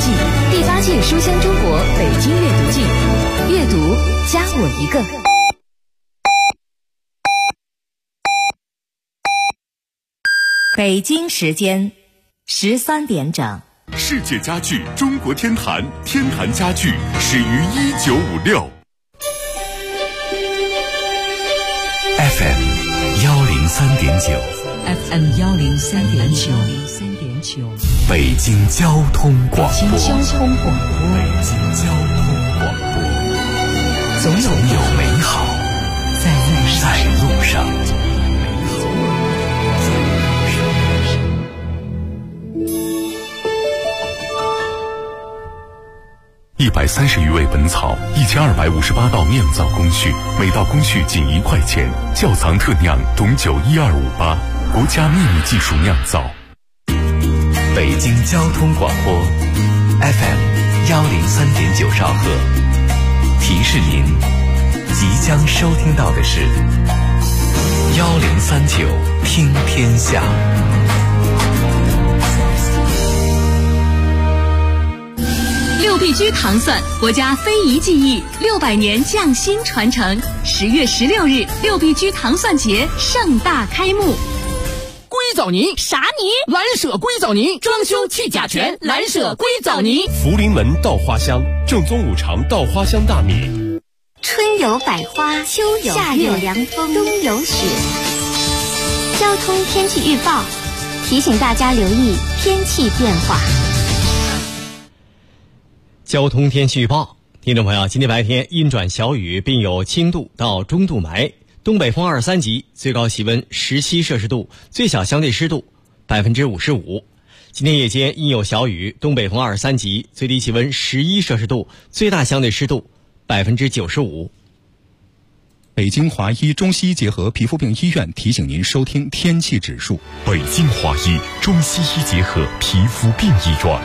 季第8届书香中国北京阅读季，阅读加我一个。 北京时间13点整。 世界家具中国天坛，天坛家具始于1956。 FM 103.9 FM 103.9 北京交通广播。 北京交通广播， 总有美好在路上。130余味本草，1258道酿造工序，每道工序仅1块钱。窖藏特酿董酒12588，国家秘密技术酿造。北京交通广播 FM 103.9兆赫，提示您即将收听到的是1039听天下。 6必居糖蒜，国家非遗技艺600年匠心传承。10月16日，6必居糖蒜节盛大开幕。 硅藻泥啥泥？ 蓝舍硅藻泥，装修去甲醛，蓝舍硅藻泥。 福临门稻花香，正宗5常稻花香大米。 春有百花，秋有夏有凉风，冬有雪。交通天气预报提醒大家留意天气变化。 交通天气预报，听众朋友，今天白天阴转小雨，并有轻度到中度霾，东北风23级，最高气温17摄氏度，最小相对湿度55%。今天夜间阴有小雨，东北风23级，最低气温11摄氏度，最大相对湿度95%。 北京华医中西医结合皮肤病医院提醒您收听天气指数。 北京华医中西医结合皮肤病医院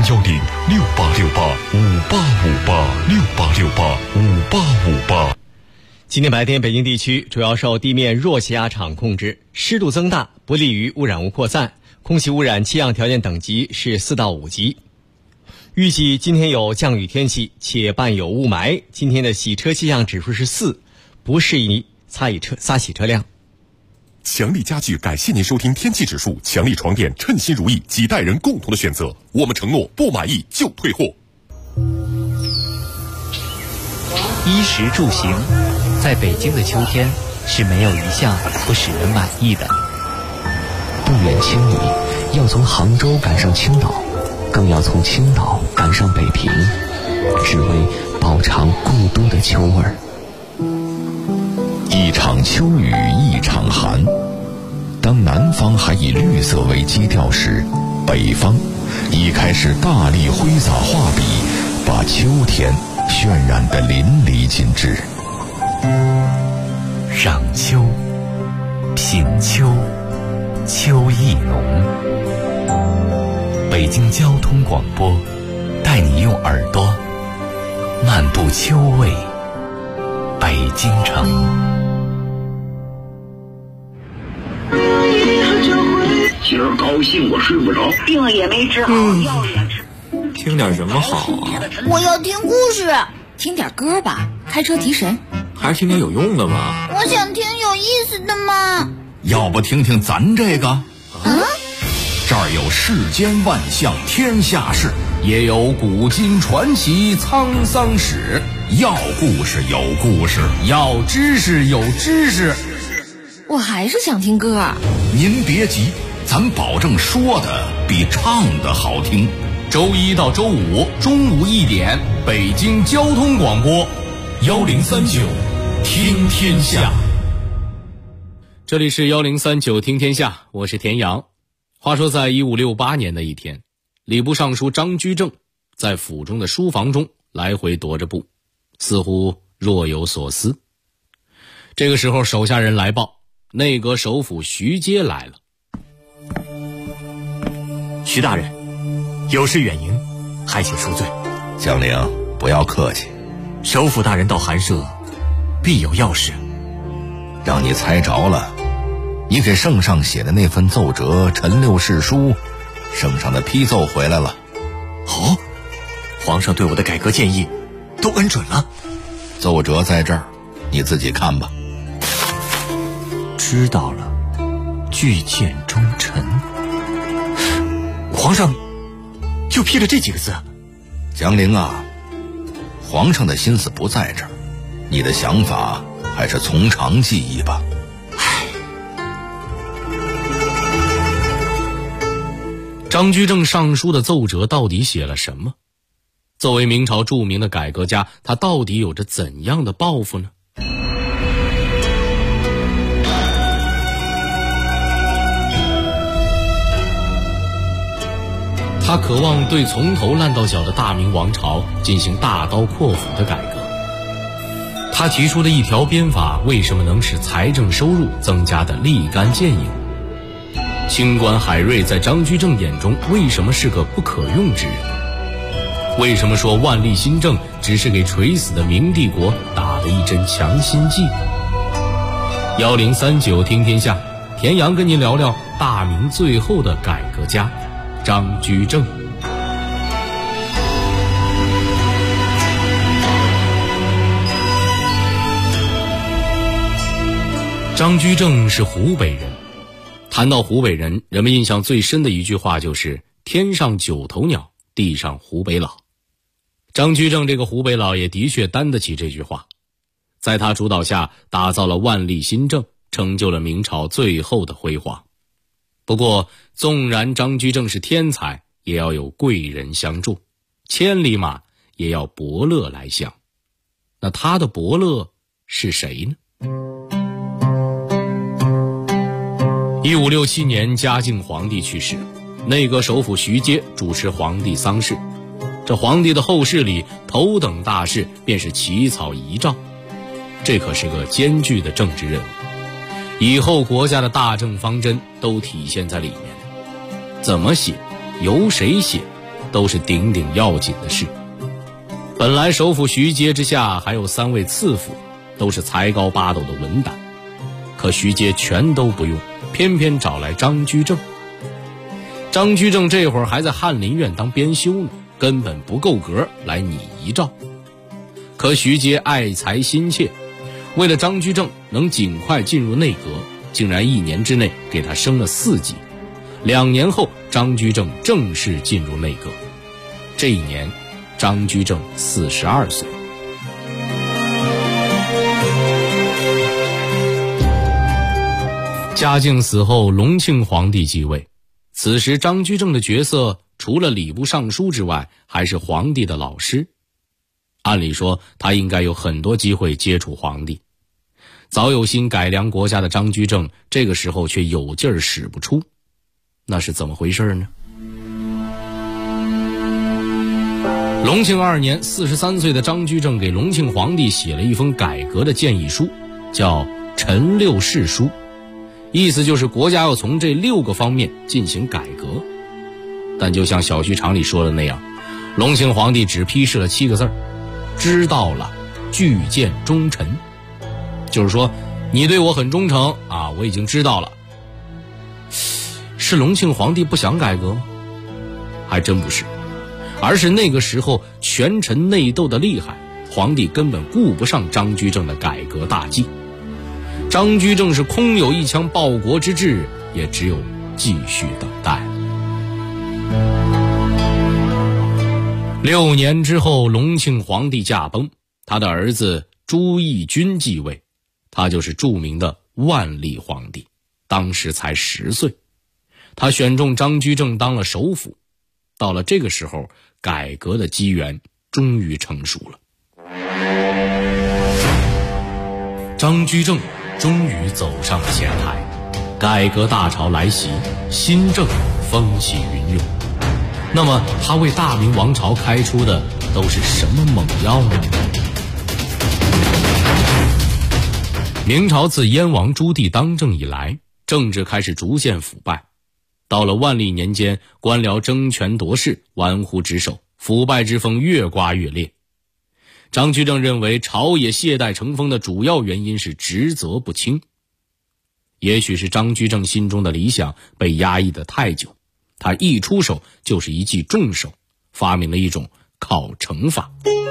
，0106868585858，685858。 今天白天北京地区主要受地面弱气压场控制，湿度增大，不利于污染物扩散，空气污染气象条件等级是4到5级。预计今天有降雨天气，且伴有雾霾，今天的洗车气象指数是4，不适宜擦洗车辆。 强力家具感谢您收听天气指数，强力床垫称心如意，几代人共同的选择，我们承诺不满意就退货。 衣食住行，在北京的秋天是没有一项不使人满意的。 不远千里，要从杭州赶上青岛，更要从青岛赶上北平，只为饱尝故都的秋味儿。 一场秋雨一场寒，当南方还以绿色为基调时，北方已开始大力挥洒画笔，把秋天渲染得淋漓尽致。赏秋，品秋，秋意浓。北京交通广播带你用耳朵漫步秋味北京城。 今儿高兴我睡不着， 病也没治好，药也吃。 听点什么好啊？ 我要听故事。 听点歌吧，开车提神。 还是听点有用的吧。 我想听有意思的嘛。 要不听听咱这个？这儿有世间万象天下事，也有古今传奇沧桑史。要故事有故事，要知识有知识。 我还是想听歌。 您别急，咱保证说的比唱的好听。周一到周五中午1点，北京交通广播1039听天下。 这里是1039听天下，我是田阳。话说在1568年的一天，礼部尚书张居正在府中的书房中来回踱着步，似乎若有所思。这个时候手下人来报，内阁首辅徐阶来了。 徐大人，有事远迎，还请恕罪。 将领不要客气， 首辅大人到寒舍必有要事。 让你猜着了，你给圣上写的那份奏折陈六世书，圣上的批奏回来了。 哦， 皇上对我的改革建议都恩准了。 奏折在这儿，你自己看吧。 知道了，具见忠臣。皇上又批了这几个字。 江陵啊，皇上的心思不在这儿，你的想法还是从长计议吧。 张居正上书的奏折到底写了什么？作为明朝著名的改革家，他到底有着怎样的抱负呢？他渴望对从头烂到脚的大明王朝进行大刀阔斧的改革。他提出的一条鞭法为什么能使财政收入增加得立竿见影？清官海瑞在张居正眼中为什么是个不可用之人？为什么说万历新政只是给垂死的明帝国打了一针强心剂？1039听天下，田阳跟您聊聊大明最后的改革家张居正。张居正是湖北人。谈到湖北人，人们印象最深的一句话就是天上九头鸟，地上湖北佬。张居正这个湖北佬也的确担得起这句话，在他主导下打造了万历新政，成就了明朝最后的辉煌。不过纵然张居正是天才，也要有贵人相助，千里马也要伯乐来相。那他的伯乐是谁呢？1567年，嘉靖皇帝去世，内阁首辅徐阶主持皇帝丧事。这皇帝的后事里，头等大事便是起草遗诏，这可是个艰巨的政治任务，以后国家的大政方针都体现在里面。怎么写，由谁写，都是顶顶要紧的事。本来首辅徐阶之下还有3位次辅，都是才高八斗的文胆，可徐阶全都不用，偏偏找来张居正。张居正这会儿还在翰林院当编修呢，根本不够格来拟遗诏。可徐阶爱才心切，为了张居正能尽快进入内阁，竟然1年之内给他升了4级。2年后，张居正正式进入内阁。这一年，张居正42岁。嘉靖死后，隆庆皇帝继位。此时张居正的角色除了礼部尚书之外，还是皇帝的老师。按理说他应该有很多机会接触皇帝。早有心改良国家的张居正，这个时候却有劲儿使不出，那是怎么回事呢？隆庆2年，43岁的张居正给隆庆皇帝写了一封改革的建议书，叫《陈六事书》，意思就是国家要从这6个方面进行改革。但就像小剧场里说的那样，隆庆皇帝只批示了7个字：知道了，具见忠臣。就是说你对我很忠诚啊，我已经知道了。是隆庆皇帝不想改革吗？还真不是，而是那个时候权臣内斗的厉害，皇帝根本顾不上张居正的改革大计。张居正是空有一腔报国之志，也只有继续等待。6年之后，隆庆皇帝驾崩，他的儿子朱翊钧继位，他就是著名的万历皇帝，当时才10岁。他选中张居正当了首辅。到了这个时候，改革的机缘终于成熟了。张居正终于走上了前台，改革大潮来袭，新政风起云涌。那么他为大明王朝开出的都是什么猛药呢？明朝自燕王朱棣当政以来，政治开始逐渐腐败。到了万历年间，官僚争权夺势，玩忽职守，腐败之风越刮越烈。张居正认为朝野懈怠成风的主要原因是职责不清。也许是张居正心中的理想被压抑得太久，他一出手就是一记重手，发明了一种考成法。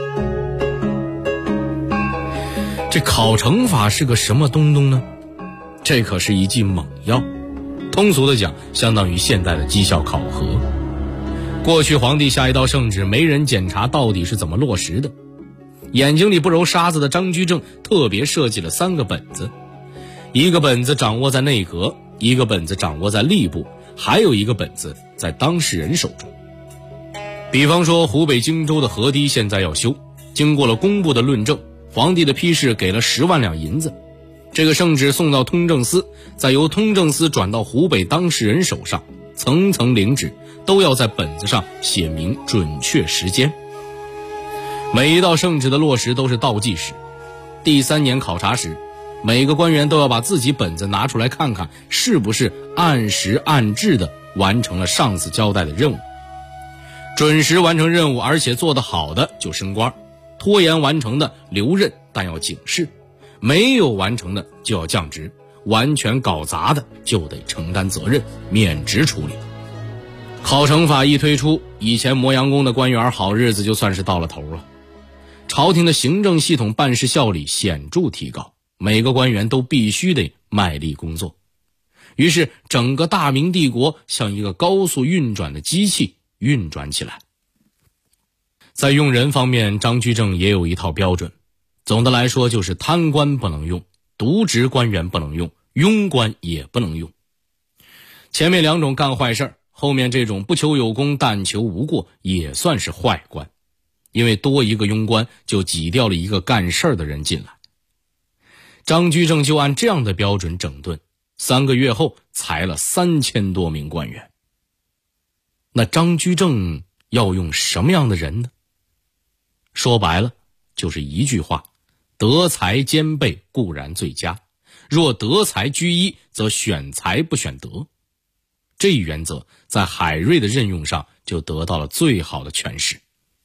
这考成法是个什么东东呢？这可是一剂猛药，通俗的讲，相当于现代的绩效考核。过去皇帝下一道圣旨，没人检查到底是怎么落实的。眼睛里不揉沙子的张居正特别设计了3个本子，一个本子掌握在内阁，一个本子掌握在吏部，还有一个本子在当事人手中。比方说湖北荆州的河堤现在要修，经过了工部的论证，皇帝的批示给了10万两银子，这个圣旨送到通政司，再由通政司转到湖北当事人手上，层层领旨，都要在本子上写明准确时间。每一道圣旨的落实都是倒计时，第3年考察时，每个官员都要把自己本子拿出来看看，是不是按时按质地完成了上司交代的任务。准时完成任务而且做得好的就升官，拖延完成的留任但要警示，没有完成的就要降职，完全搞砸的就得承担责任，免职处理。考成法一推出，以前磨洋工的官员好日子就算是到了头了。朝廷的行政系统办事效率显著提高，每个官员都必须得卖力工作。于是整个大明帝国像一个高速运转的机器运转起来。在用人方面，张居正也有一套标准，总的来说就是贪官不能用，渎职官员不能用，庸官也不能用。前面2种干坏事，后面这种不求有功但求无过也算是坏官，因为多一个庸官就挤掉了一个干事的人进来。张居正就按这样的标准整顿，3个月后裁了3000多名官员。那张居正要用什么样的人呢？说白了就是一句话，德才兼备固然最佳，若德才居一，则选才不选德。这一原则在海瑞的任用上就得到了最好的诠释。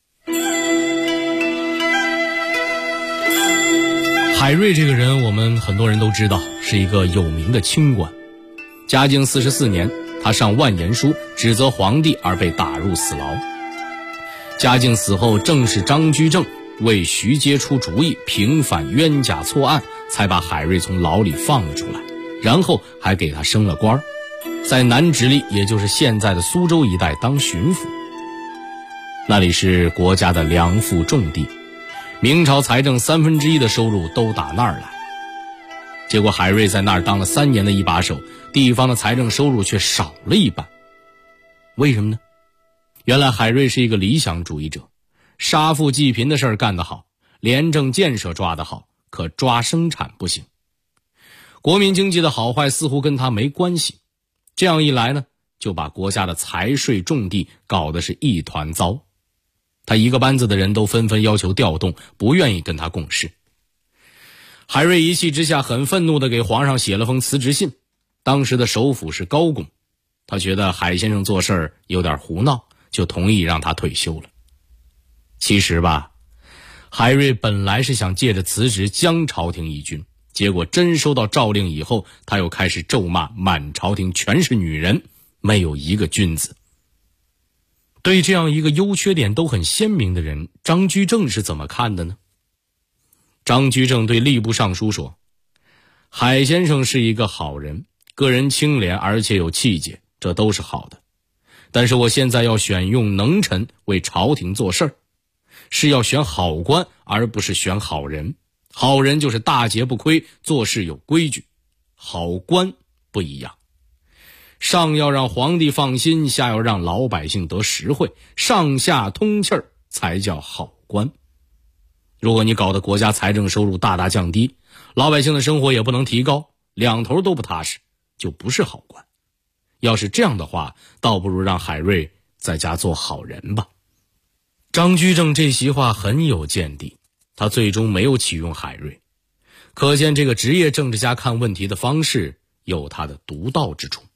海瑞这个人我们很多人都知道，是一个有名的清官。嘉靖44年，他上万言书指责皇帝而被打入死牢。嘉靖死后，正是张居正为徐阶出主意，平反冤假错案，才把海瑞从牢里放了出来，然后还给他升了官，在南直隶，也就是现在的苏州一带当巡抚。那里是国家的粮赋重地，明朝财政1/3的收入都打那儿来。结果海瑞在那儿当了3年的一把手，地方的财政收入却少了一半。为什么呢？原来海瑞是一个理想主义者，杀富济贫的事儿干得好，廉政建设抓得好，可抓生产不行。国民经济的好坏似乎跟他没关系，这样一来呢，就把国家的财税重地搞得是一团糟。他一个班子的人都纷纷要求调动，不愿意跟他共事。海瑞一气之下很愤怒地给皇上写了封辞职信，当时的首辅是高拱，他觉得海先生做事有点胡闹，就同意让他退休了。其实吧，海瑞本来是想借着辞职将朝廷一军，结果真收到诏令以后，他又开始咒骂满朝廷全是女人，没有一个君子。对这样一个优缺点都很鲜明的人，张居正是怎么看的呢？张居正对吏部尚书说，海先生是一个好人，个人清廉而且有气节，这都是好的。但是我现在要选用能臣为朝廷做事儿，是要选好官，而不是选好人。好人就是大节不亏，做事有规矩，好官不一样。上要让皇帝放心，下要让老百姓得实惠，上下通气儿才叫好官。如果你搞得国家财政收入大大降低，老百姓的生活也不能提高，两头都不踏实，就不是好官。要是这样的话，倒不如让海瑞在家做好人吧。张居正这席话很有见地，他最终没有启用海瑞，可见这个职业政治家看问题的方式有他的独到之处。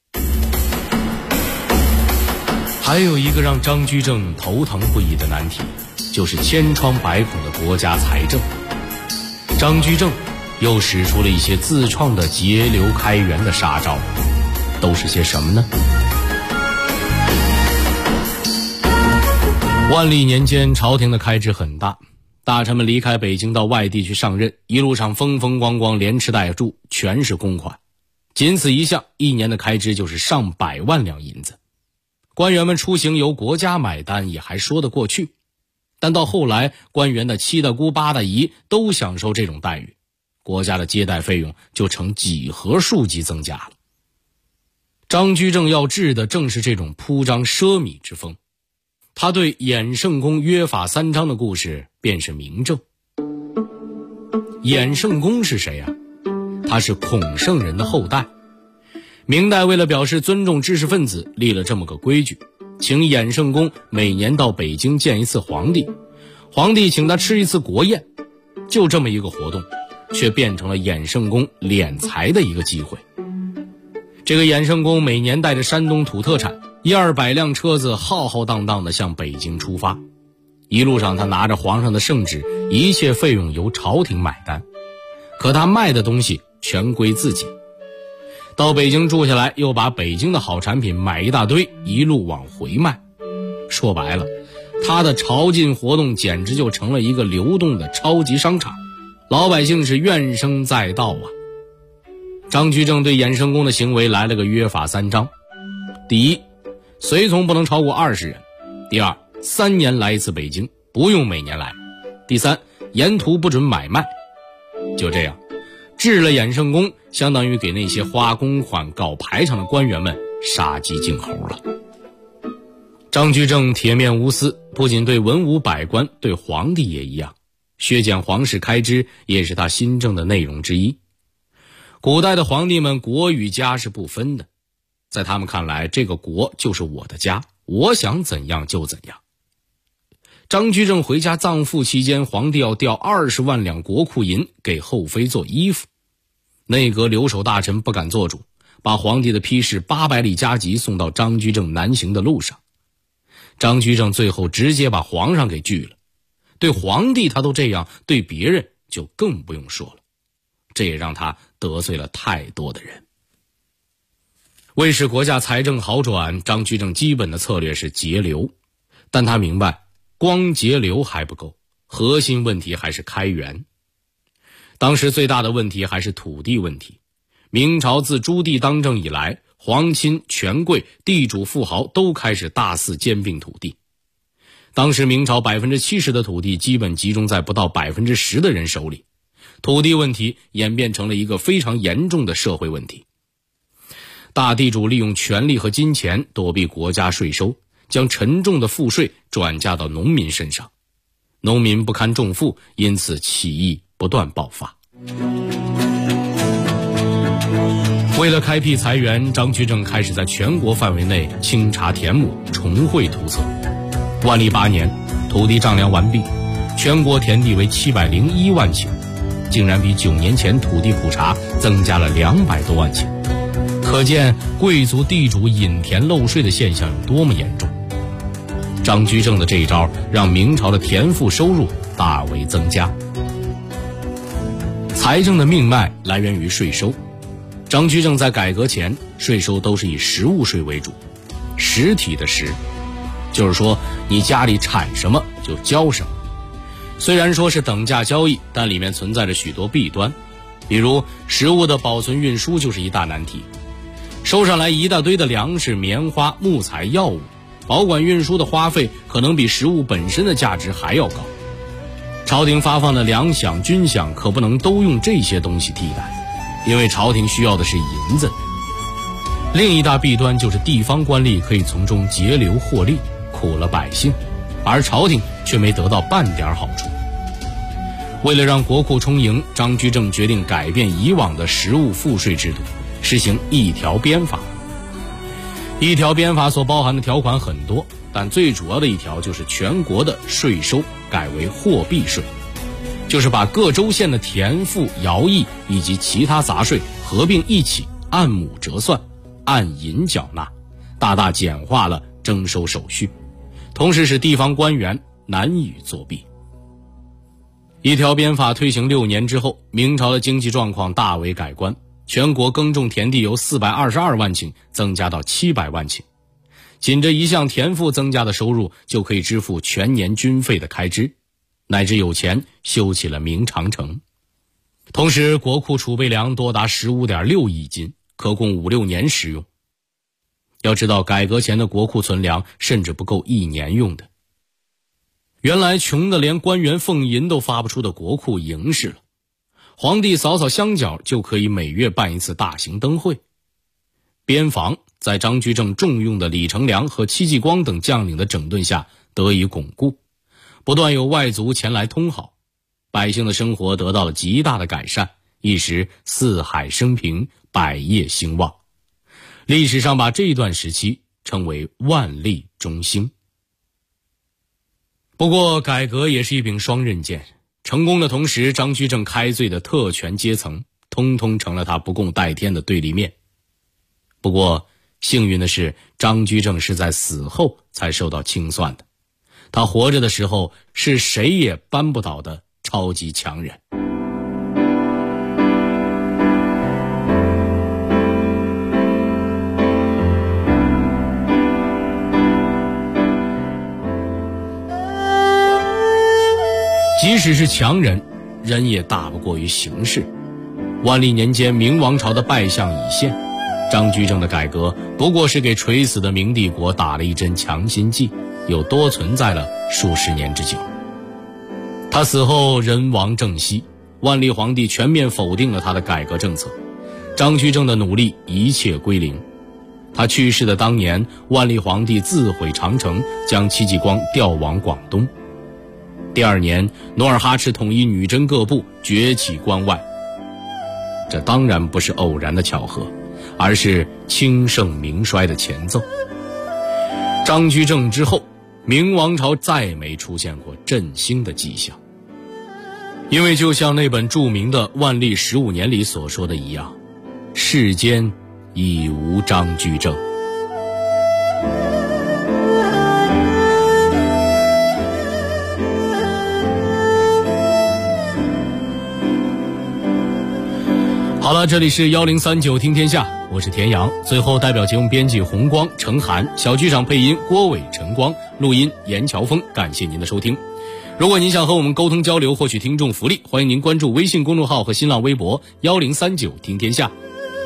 还有一个让张居正头疼不已的难题，就是千疮百孔的国家财政。张居正又使出了一些自创的节流开源的杀招，都是些什么呢？ 万历年间，朝廷的开支很大，大臣们离开北京到外地去上任，一路上风风光光，连吃带住，全是公款。仅此一项，一年的开支就是上百万两银子。官员们出行由国家买单也还说得过去，但到后来，官员的七大姑八大姨都享受这种待遇，国家的接待费用就呈几何数级增加了。张居正要治的正是这种铺张奢靡之风，他对衍圣公约法三章的故事便是明证。衍圣公是谁啊？他是孔圣人的后代。明代为了表示尊重知识分子，立了这么个规矩，请衍圣公每年到北京见一次皇帝，皇帝请他吃一次国宴。就这么一个活动，却变成了衍圣公敛财的一个机会。这个衍圣公每年带着山东土特产100-200辆车子浩浩荡荡地向北京出发，一路上他拿着皇上的圣旨，一切费用由朝廷买单，可他卖的东西全归自己。到北京住下来，又把北京的好产品买一大堆，一路往回卖。说白了，他的朝觐活动简直就成了一个流动的超级商场，老百姓是怨声载道啊。张居正对衍圣公的行为来了个约法三章：第一，随从不能超过20人；第二，3年来一次北京，不用每年来；第三，沿途不准买卖。就这样，治了衍圣公，相当于给那些花公款搞排场的官员们杀鸡儆猴了。张居正铁面无私，不仅对文武百官，对皇帝也一样，削减皇室开支也是他新政的内容之一。古代的皇帝们国与家是不分的，在他们看来，这个国就是我的家，我想怎样就怎样。张居正回家葬父期间，皇帝要调20万两国库银给后妃做衣服，内阁留守大臣不敢做主，把皇帝的批示800里加急送到张居正南行的路上。张居正最后直接把皇上给拒了，对皇帝他都这样，对别人就更不用说了，这也让他得罪了太多的人。为使国家财政好转，张居正基本的策略是节流，但他明白光节流还不够，核心问题还是开源。当时最大的问题还是土地问题。明朝自朱棣当政以来，皇亲权贵、地主富豪都开始大肆兼并土地。当时明朝70%的土地基本集中在不到10%的人手里，土地问题演变成了一个非常严重的社会问题。大地主利用权力和金钱躲避国家税收，将沉重的赋税转嫁到农民身上，农民不堪重负，因此起义不断爆发。为了开辟财源，张居正开始在全国范围内清查田亩，重绘图册。万历8年，土地丈量完毕，全国田地为701万顷，竟然比9年前土地普查增加了200多万顷，可见贵族地主引田漏税的现象有多么严重。张居正的这一招让明朝的田赋收入大为增加。财政的命脉来源于税收。张居正在改革前，税收都是以实物税为主，实体的实，就是说你家里产什么就交什么。虽然说是等价交易，但里面存在着许多弊端，比如食物的保存运输就是一大难题，收上来一大堆的粮食、棉花、木材、药物，保管运输的花费可能比食物本身的价值还要高。朝廷发放的粮饷、军饷可不能都用这些东西替代，因为朝廷需要的是银子。另一大弊端就是地方官吏可以从中节流获利，苦了百姓，而朝廷却没得到半点好处。为了让国库充盈，张居正决定改变以往的实物赋税制度，实行一条鞭法。一条鞭法所包含的条款很多，但最主要的一条就是全国的税收改为货币税，就是把各州县的田赋、徭役以及其他杂税合并一起，按亩折算，按银缴纳，大大简化了征收手续，同时使地方官员难以作弊。一条鞭法推行6年之后，明朝的经济状况大为改观，全国耕种田地由422万顷增加到700万顷， 仅这一项田赋增加的收入就可以支付全年军费的开支，乃至有钱修起了明长城。同时国库储备粮多达 15.6 亿斤，可供5-6年食用。要知道改革前的国库存粮甚至不够1年用的。原来穷的连官员俸银都发不出的国库盈实了，皇帝扫扫香脚就可以每月办一次大型灯会。边防在张居正重用的李成梁和戚继光等将领的整顿下得以巩固，不断有外族前来通好，百姓的生活得到了极大的改善，一时四海升平，百业兴旺。历史上把这一段时期称为万历中兴。不过改革也是一柄双刃剑，成功的同时，张居正开罪的特权阶层通通成了他不共戴天的对立面。不过幸运的是，张居正是在死后才受到清算的，他活着的时候是谁也扳不倒的超级强人。即使是强人，人也大不过于形势。万历年间明王朝的败相已现，张居正的改革不过是给垂死的明帝国打了一针强心剂，又多存在了数十年之久。他死后人亡政息，万历皇帝全面否定了他的改革政策，张居正的努力一切归零。他去世的当年，万历皇帝自毁长城，将戚继光调往广东。第二年，努尔哈赤统一女真各部，崛起关外。这当然不是偶然的巧合，而是兴盛明衰的前奏。张居正之后，明王朝再没出现过振兴的迹象。因为就像那本著名的《万历15年》里所说的一样，世间已无张居正。好了，这里是1039听天下，我是田阳。最后代表节目编辑红光、程涵，小剧场配音郭伟、陈光，录音严乔峰，感谢您的收听。如果您想和我们沟通交流，获取听众福利，欢迎您关注微信公众号和新浪微博1039听天下。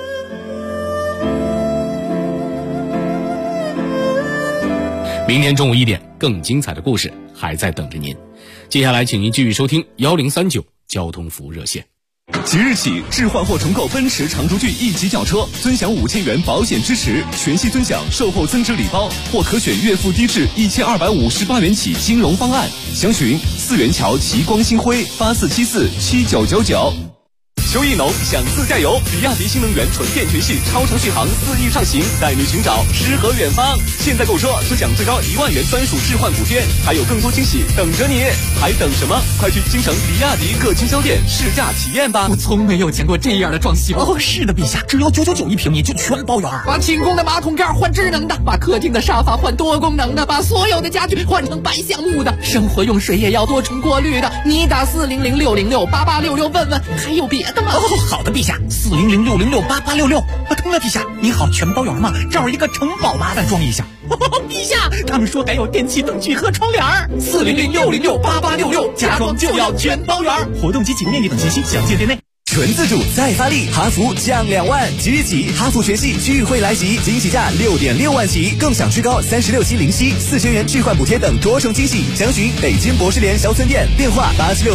明天中午1点，更精彩的故事还在等着您。接下来请您继续收听1039交通服务热线。 即日起，置换或重购奔驰长轴距1级轿车，尊享5000元保险支持，全系尊享售后增值礼包，或可选月付低至1258元起金融方案。详询4元桥奇光星辉84747999。秋意浓，想自驾游，比亚迪新能源纯电全系超长续航4亿畅行，带你寻找诗和远方。现在购车尊享最高1万元专属置换补贴，还有更多惊喜等着你，还等什么？快去京城比亚迪各经销店试驾体验吧！ 我从没有见过这样的装修哦！是的，陛下，只要9991平米就全包圆，把清宫的马桶盖换智能的，把客厅的沙发换多功能的，把所有的家具换成白橡木的，生活用水也要多重过滤的。你打40060688866问问，还有别的吗？哦，好的，陛下，40060688866。对了，陛下，你好，全包圆吗？这儿一个城堡麻烦装一下。陛下，他们说还有电器灯具和窗帘，40060688866，家装就要全包圆。活动及启动面积等信息详见店内。 纯自主再发力，哈弗降2万，即日起哈弗全系聚会来袭，惊喜价6.6万起，更享最高36期零息，4000元置换补贴等多重惊喜。详询北京博士联销村店，电话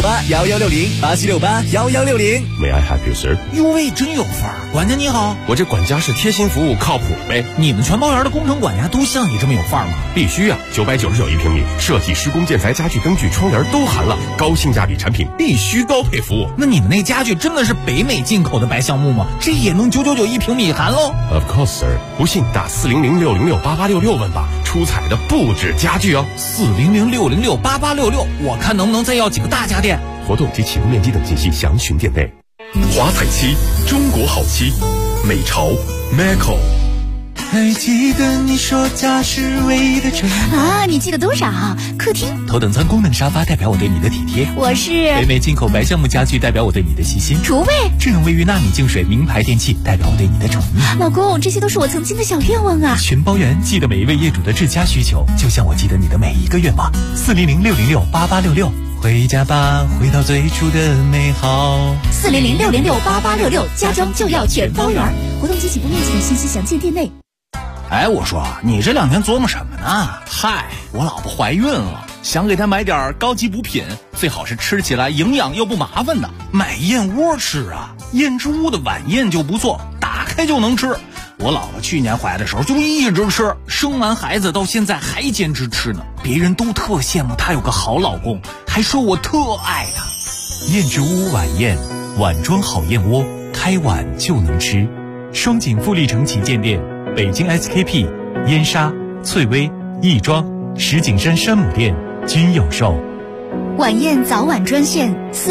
87681160，87681160。 May I help you, sir？ 哟喂，真有范儿！管家你好， 我这管家是贴心服务，靠谱呗。 你们全包圆的工程管家都像你这么有范儿吗？ 必须啊，999一平米，设计、施工、建材、家具、灯具、窗帘都含了，高性价比产品，必须高配服务。 那你们那家具真的是北美进口的白橡木吗？这也能999一平米含喽 ？Of course, sir。不信打40060688866问吧，出彩的不止家具哦。 40060688866，我看能不能再要几个大家电。 活动及启动面积等信息详询店内。华彩漆，中国好漆，美潮 Macco。 还记得你说家是唯一的城啊？你记得多少？客厅头等舱功能沙发代表我对你的体贴， 我是北美进口白橡木家具代表我对你的细心， 厨卫智能卫浴纳米净水名牌电器代表我对你的宠溺。 老公，这些都是我曾经的小愿望啊！ 全包圆，记得每一位业主的至佳需求，就像我记得你的每一个愿望。400-606-8866，回家吧，回到最初的美好。 400-606-8866，家装就要全包圆。活动及起步面积等信息详见店内。 哎，我说你这2天琢磨什么呢？ 嗨，我老婆怀孕了，想给她买点高级补品，最好是吃起来营养又不麻烦的。 买燕窝吃啊，燕之屋的晚宴就不错，打开就能吃。我老婆去年怀的时候就一直吃，生完孩子到现在还坚持吃呢。别人都特羡慕她有个好老公，还说我特爱她。 燕之屋晚宴，碗装好燕窝，开碗就能吃。双井富力城旗舰店，北京 SKP、燕莎、翠微、亦庄、石景山山姆店均有售。 晚宴早晚专线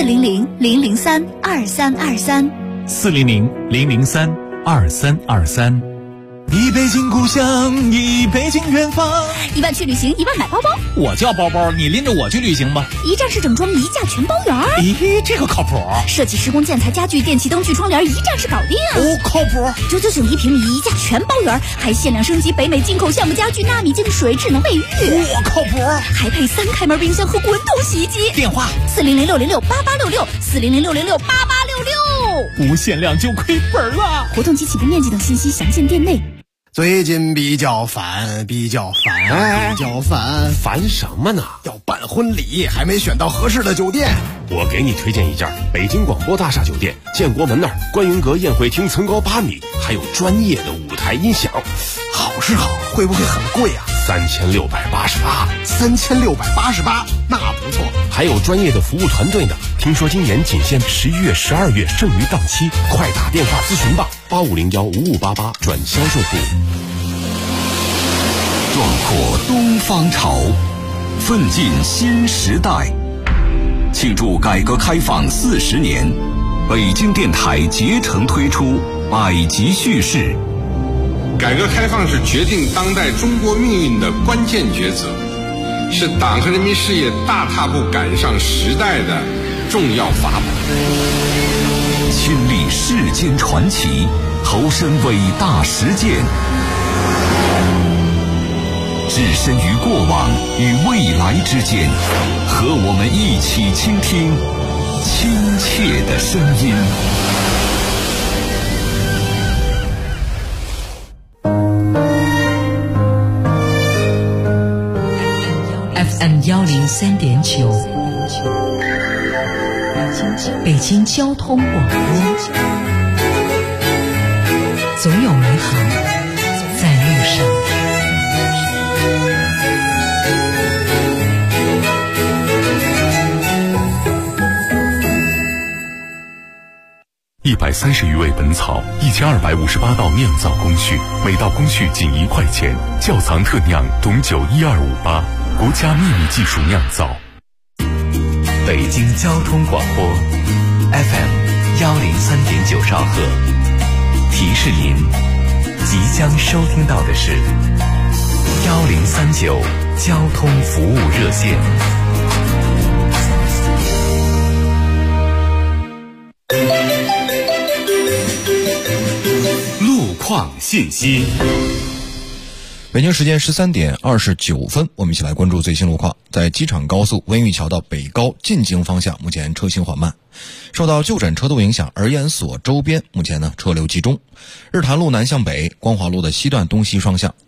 400-003-2323。 400-003-2323。一北京故乡，一北京远方。 1万去旅行，1万买包包。 我叫包包，你拎着我去旅行吧。 一站式整装，一价全包圆。 咦，这个靠谱。 设计施工建材家具电器灯具窗帘，一站式搞定。 哦，靠谱。 999一平米，一价全包圆，还限量升级北美进口橡木家具纳米净水智能卫浴。 我靠谱。 还配3开门冰箱和滚筒洗衣机。 电话 400-606-8866，400-606-8866。 不限量就亏本了。 活动及起步面积等信息详见店内。 最近比较烦， 烦什么呢？ 要办婚礼，还没选到合适的酒店。 我给你推荐一家北京广播大厦酒店，建国门那儿观云阁宴会厅层高8米，还有专业的舞台音响。 好是好，会不会很贵啊 ？3688。 3688，那不错。 还有专业的服务团队呢。听说今年仅限11月、12月剩余档期，快打电话咨询吧，8501-5588转销售部。 壮阔东方潮，奋进新时代。庆祝改革开放40年，北京电台竭诚推出百集叙事。 改革开放是决定当代中国命运的关键抉择，是党和人民事业大踏步赶上时代的重要法宝。 亲历世间传奇，投身伟大实践，置身于过往与未来之间，和我们一起倾听亲切的声音。 FM103.9，北京交通广播，总有美好在路上。 130余味本草，1258道酿造工序，每道工序仅1块钱。窖藏特酿董酒12588，国家秘密技术酿造。 北京交通广播 FM103.9兆赫，提示您即将收听到的是1039交通服务热线。 路况信息。 北京时间13点29分，我们一起来关注最新路况。在机场高速温榆桥到北高进京方向，目前车行缓慢。受到旧诊车道影响，儿研所周边目前车流集中。日坛路南向北，光华路的西段东西双向